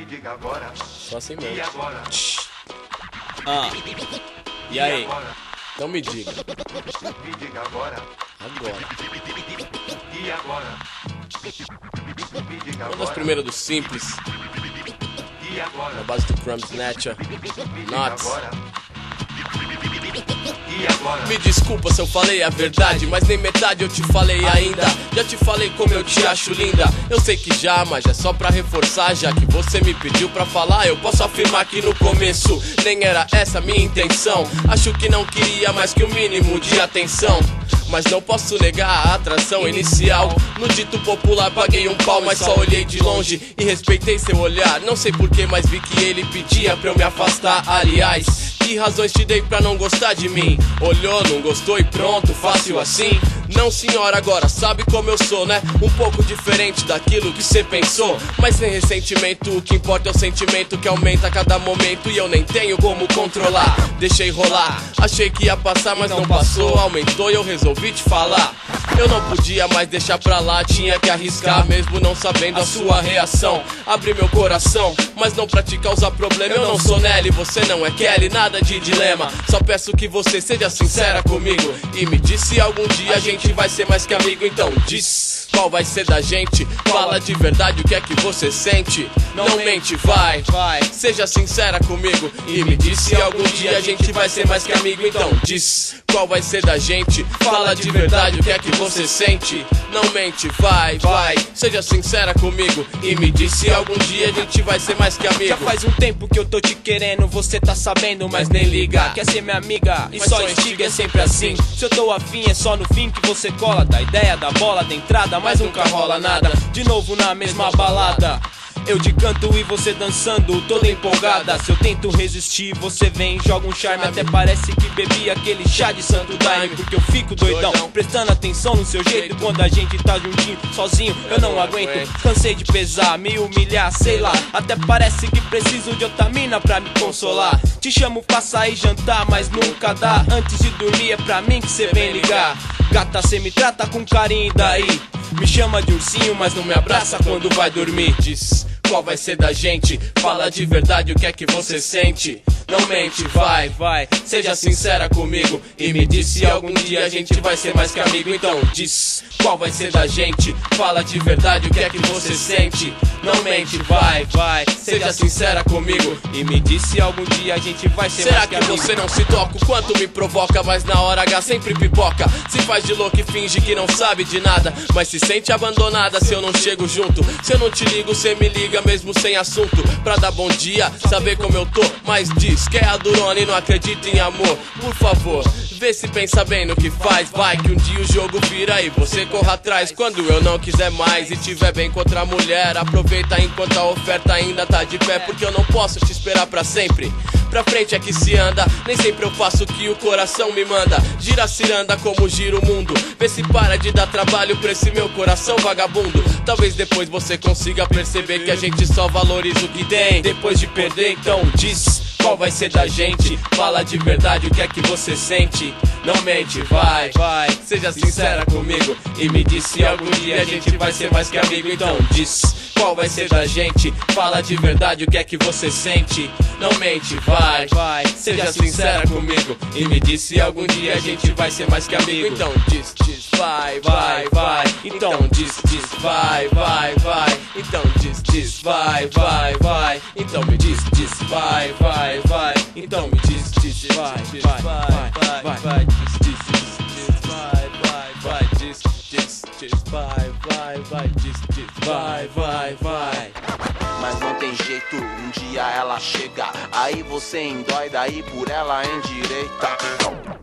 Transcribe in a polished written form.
Só assim mesmo. E aí? Então me diga. Agora. Uma das primeiras do Simples. Na base do Crumb Snatcher. Nuts. Me desculpa se eu falei a verdade, mas nem metade eu te falei ainda. Já te falei como eu te acho linda. Eu sei que já, mas é só pra reforçar. Já que você me pediu pra falar, eu posso afirmar que no começo nem era essa minha intenção. Acho que não queria mais que o mínimo de atenção, mas não posso negar a atração inicial. No dito popular paguei um pau, mas só olhei de longe e respeitei seu olhar. Não sei porquê, mas vi que ele pedia pra eu me afastar. Aliás, que razões te dei pra não gostar de mim? Olhou, não gostou e pronto, fácil assim? Não senhora, agora sabe como eu sou, né? Um pouco diferente daquilo que cê pensou, mas sem ressentimento, o que importa é o sentimento que aumenta a cada momento e eu nem tenho como controlar. Deixei rolar, achei que ia passar, mas não passou. Aumentou e eu resolvi te falar. Eu não podia mais deixar pra lá, tinha que arriscar, mesmo não sabendo a sua reação. Abri meu coração, mas não pra te causar problema. Eu não sou Nelly, você não é Kelly, nada de dilema. Só peço que você seja sincera comigo e me diz se algum dia a gente vai ser mais que amigo. Então diz, qual vai ser da gente? Fala de verdade o que é que você sente. Não mente, vai. Seja sincera comigo e me diz se algum dia a gente vai ser mais que amigo. Então diz, qual vai ser da gente? Fala de verdade o que é que você sente. Não mente, vai. Seja sincera comigo e me diz se algum dia a gente vai ser mais que amigo. Já faz um tempo que eu tô te querendo, você tá sabendo, mas nem liga. Quer ser minha amiga e só instiga, é sempre assim. Se eu tô afim é só no fim que você cola. Da ideia da bola, da entrada, mas nunca rola nada. De novo na mesma balada, eu de canto e você dançando, toda empolgada. Se eu tento resistir, você vem, joga um charme. Até parece que bebi aquele chá de santo daime, porque eu fico doidão, prestando atenção no seu jeito. Quando a gente tá juntinho, sozinho, eu não aguento. Cansei de pesar, me humilhar, sei lá. Até parece que preciso de outra mina pra me consolar. Te chamo pra sair jantar, mas nunca dá. Antes de dormir é pra mim que cê vem ligar. Gata, cê me trata com carinho e daí? Me chama de ursinho, mas não me abraça quando vai dormir. Diz, qual vai ser da gente? Fala de verdade o que é que você sente. Não mente, vai. Seja sincera comigo e me diz se algum dia a gente vai ser mais que amigo. Então diz, qual vai ser da gente? Fala de verdade o que é que você sente. Não mente, vai. Seja sincera comigo e me diz se algum dia a gente vai ser mais que amigo. Será que você não se toca o quanto me provoca, mas na hora H sempre pipoca? Se faz de louco e finge que não sabe de nada, mas se sente abandonada se eu não chego junto. Se eu não te ligo, cê me liga mesmo sem assunto, pra dar bom dia, saber como eu tô. Mas diz que é a durona e não acredita em amor. Por favor, vê se pensa bem no que faz. Vai que um dia o jogo vira e você corra atrás. Quando eu não quiser mais e tiver bem com outra mulher, aproveita enquanto a oferta ainda tá de pé, porque eu não posso te esperar pra sempre. Pra frente é que se anda, nem sempre eu faço o que o coração me manda. Gira a ciranda como gira o mundo, vê se para de dar trabalho pra esse meu coração vagabundo. Talvez depois você consiga perceber que a gente só valoriza o que tem depois de perder. Então diz, qual vai ser da gente? Fala de verdade o que é que você sente. Não mente, vai. Seja sincera comigo e me diz se algum dia a gente vai ser mais que amigo. Então diz, qual vai ser da gente? Fala de verdade o que é que você sente. Não mente, vai. Seja sincera comigo e me diz se algum dia a gente vai ser mais que amigo. Então diz, vai. Então diz, vai. Então diz, vai. Então me diz, vai. Então me diz, vai. Vai. Mas não tem jeito, um dia ela chega, aí você endoida, aí por ela endireita.